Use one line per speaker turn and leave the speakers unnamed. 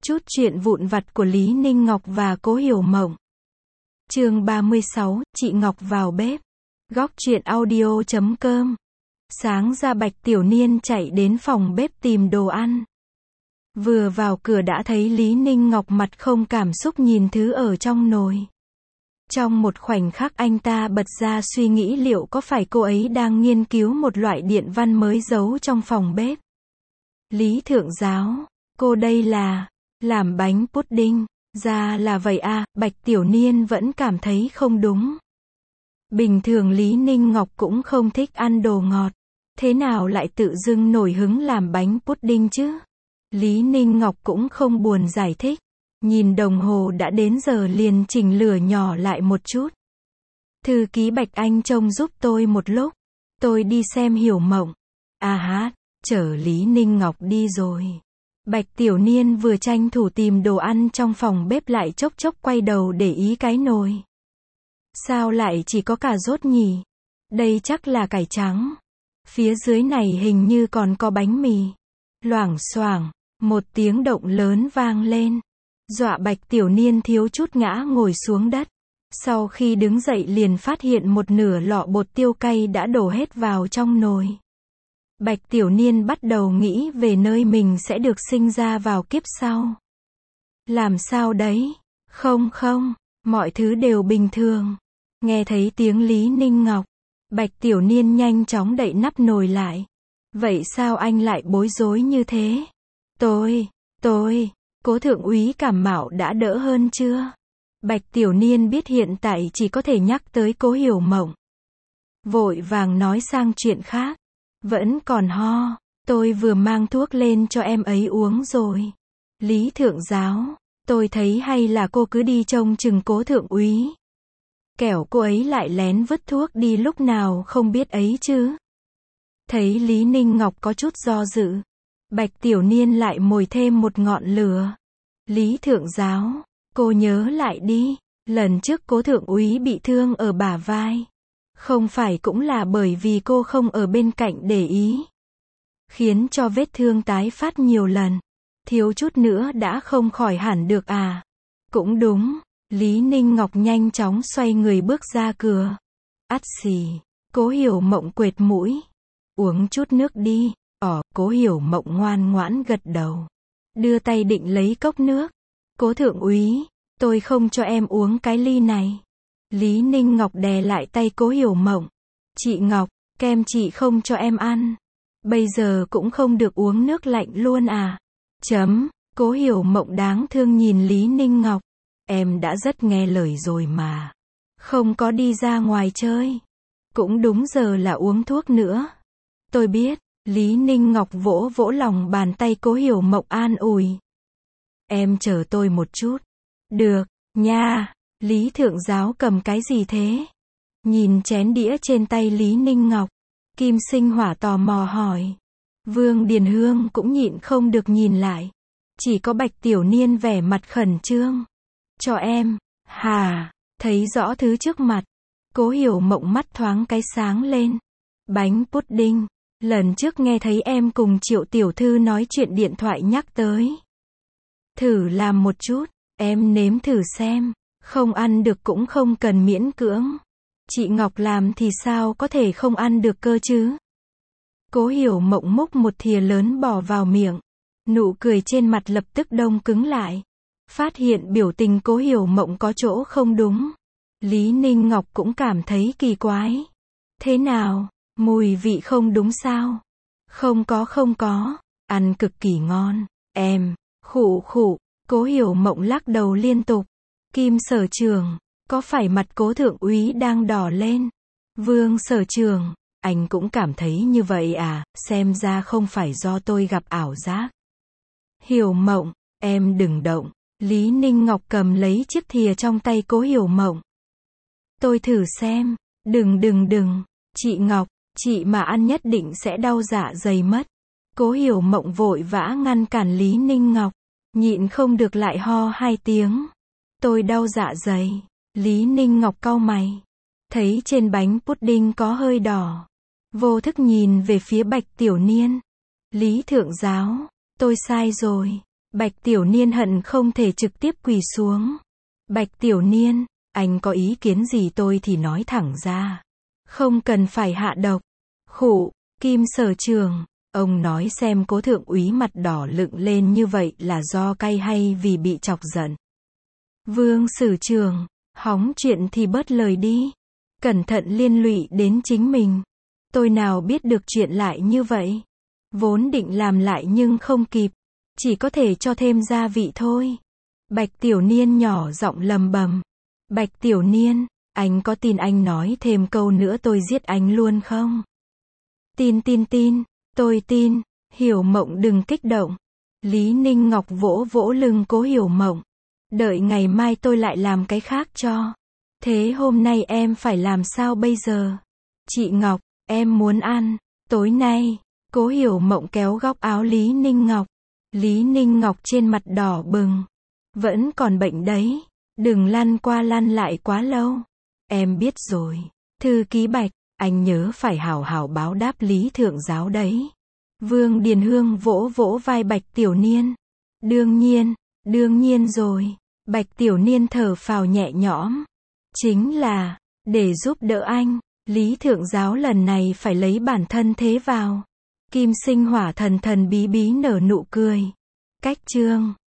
Chút chuyện vụn vặt của Lý Ninh Ngọc và Cố Hiểu Mộng. Chương 36, chị Ngọc vào bếp. Góc truyện audio.com. Sáng ra Bạch Tiểu Niên chạy đến phòng bếp tìm đồ ăn. Vừa vào cửa đã thấy Lý Ninh Ngọc mặt không cảm xúc nhìn thứ ở trong nồi. Trong một khoảnh khắc anh ta bật ra suy nghĩ liệu có phải cô ấy đang nghiên cứu một loại điện văn mới giấu trong phòng bếp. Lý thượng giáo, cô đây là làm bánh pudding, ra là vậy à, Bạch Tiểu Niên vẫn cảm thấy không đúng. Bình thường Lý Ninh Ngọc cũng không thích ăn đồ ngọt, thế nào lại tự dưng nổi hứng làm bánh pudding chứ? Lý Ninh Ngọc cũng không buồn giải thích, nhìn đồng hồ đã đến giờ liền chỉnh lửa nhỏ lại một chút. Thư ký Bạch Anh trông giúp tôi một lúc, tôi đi xem Hiểu Mộng. À hát, chở Lý Ninh Ngọc đi rồi. Bạch Tiểu Niên vừa tranh thủ tìm đồ ăn trong phòng bếp lại chốc chốc quay đầu để ý cái nồi. Sao lại chỉ có cà rốt nhỉ? Đây chắc là cải trắng. Phía dưới này hình như còn có bánh mì. Loảng xoảng, một tiếng động lớn vang lên. Dọa Bạch Tiểu Niên thiếu chút ngã ngồi xuống đất. Sau khi đứng dậy liền phát hiện một nửa lọ bột tiêu cay đã đổ hết vào trong nồi. Bạch Tiểu Niên bắt đầu nghĩ về nơi mình sẽ được sinh ra vào kiếp sau. Làm sao đấy? Không, mọi thứ đều bình thường. Nghe thấy tiếng Lý Ninh Ngọc, Bạch Tiểu Niên nhanh chóng đậy nắp nồi lại. Vậy sao anh lại bối rối như thế? Cố thượng úy cảm mạo đã đỡ hơn chưa? Bạch Tiểu Niên biết hiện tại chỉ có thể nhắc tới Cố Hiểu Mộng. Vội vàng nói sang chuyện khác. Vẫn còn ho, tôi vừa mang thuốc lên cho em ấy uống rồi. Lý thượng giáo, tôi thấy hay là cô cứ đi trông chừng Cố thượng úy. Kẻo cô ấy lại lén vứt thuốc đi lúc nào không biết ấy chứ. Thấy Lý Ninh Ngọc có chút do dự, Bạch Tiểu Niên lại mồi thêm một ngọn lửa. Lý thượng giáo, cô nhớ lại đi, lần trước Cố thượng úy bị thương ở bả vai. Không phải cũng là bởi vì cô không ở bên cạnh để ý, khiến cho vết thương tái phát nhiều lần, thiếu chút nữa đã không khỏi hẳn được à. Cũng đúng, Lý Ninh Ngọc nhanh chóng xoay người bước ra cửa. Ắt xì, Cố Hiểu Mộng quệt mũi. Uống chút nước đi. Cố Hiểu Mộng ngoan ngoãn gật đầu. Đưa tay định lấy cốc nước. Cố thượng úy, tôi không cho em uống cái ly này. Lý Ninh Ngọc đè lại tay Cố Hiểu Mộng. Chị Ngọc, kem chị không cho em ăn. Bây giờ cũng không được uống nước lạnh luôn à? Cố Hiểu Mộng đáng thương nhìn Lý Ninh Ngọc. Em đã rất nghe lời rồi mà. Không có đi ra ngoài chơi. Cũng đúng giờ là uống thuốc nữa. Tôi biết, Lý Ninh Ngọc vỗ vỗ lòng bàn tay Cố Hiểu Mộng an ủi. Em chờ tôi một chút. Được, nha. Lý thượng giáo cầm cái gì thế? Nhìn chén đĩa trên tay Lý Ninh Ngọc, Kim Sinh Hỏa tò mò hỏi. Vương Điền Hương cũng nhịn không được nhìn lại. Chỉ có Bạch Tiểu Niên vẻ mặt khẩn trương. Cho em. Hà, thấy rõ thứ trước mặt. Cố Hiểu Mộng mắt thoáng cái sáng lên. Bánh pudding. Lần trước nghe thấy em cùng Triệu tiểu thư nói chuyện điện thoại nhắc tới. Thử làm một chút, em nếm thử xem. Không ăn được cũng không cần miễn cưỡng. Chị Ngọc làm thì sao có thể không ăn được cơ chứ? Cố Hiểu Mộng múc một thìa lớn bỏ vào miệng. Nụ cười trên mặt lập tức đông cứng lại. Phát hiện biểu tình Cố Hiểu Mộng có chỗ không đúng. Lý Ninh Ngọc cũng cảm thấy kỳ quái. Thế nào? Mùi vị không đúng sao? Không có. Ăn cực kỳ ngon. Em, khụ. Cố Hiểu Mộng lắc đầu liên tục. Kim sở trường, có phải mặt Cố thượng úy đang đỏ lên? Vương sở trường, anh cũng cảm thấy như vậy à, xem ra không phải do tôi gặp ảo giác. Hiểu Mộng, em đừng động. Lý Ninh Ngọc cầm lấy chiếc thìa trong tay Cố Hiểu Mộng. Tôi thử xem, đừng. Chị Ngọc, chị mà ăn nhất định sẽ đau dạ dày mất. Cố Hiểu Mộng vội vã ngăn cản Lý Ninh Ngọc, nhịn không được lại ho 2 tiếng. Tôi đau dạ dày. Lý Ninh Ngọc cau mày. Thấy trên bánh pudding có hơi đỏ. Vô thức nhìn về phía Bạch Tiểu Niên. Lý thượng giáo, tôi sai rồi. Bạch Tiểu Niên hận không thể trực tiếp quỳ xuống. Bạch Tiểu Niên, anh có ý kiến gì tôi thì nói thẳng ra. Không cần phải hạ độc. Khụ, Kim Sở Trường, ông nói xem Cố thượng úy mặt đỏ lựng lên như vậy là do cay hay vì bị chọc giận. Vương Sử Trường, hóng chuyện thì bớt lời đi. Cẩn thận liên lụy đến chính mình. Tôi nào biết được chuyện lại như vậy. Vốn định làm lại nhưng không kịp. Chỉ có thể cho thêm gia vị thôi. Bạch Tiểu Niên nhỏ giọng lầm bầm. Bạch Tiểu Niên, anh có tin anh nói thêm câu nữa tôi giết anh luôn không? Tin, tôi tin. Hiểu Mộng đừng kích động. Lý Ninh Ngọc vỗ vỗ lưng Cố Hiểu Mộng. Đợi ngày mai tôi lại làm cái khác cho. Thế hôm nay em phải làm sao bây giờ? Chị Ngọc, em muốn ăn. Tối nay, Cố Hiểu Mộng kéo góc áo Lý Ninh Ngọc. Lý Ninh Ngọc trên mặt đỏ bừng. Vẫn còn bệnh đấy. Đừng lăn qua lăn lại quá lâu. Em biết rồi. Thư ký Bạch, anh nhớ phải hảo hảo báo đáp Lý thượng giáo đấy. Vương Điền Hương vỗ vỗ vai Bạch Tiểu Niên. Đương nhiên rồi. Bạch Tiểu Niên thở phào nhẹ nhõm. Chính là, để giúp đỡ anh, Lý thượng giáo lần này phải lấy bản thân thế vào. Kim Sinh Hỏa thần thần bí bí nở nụ cười. Cách chương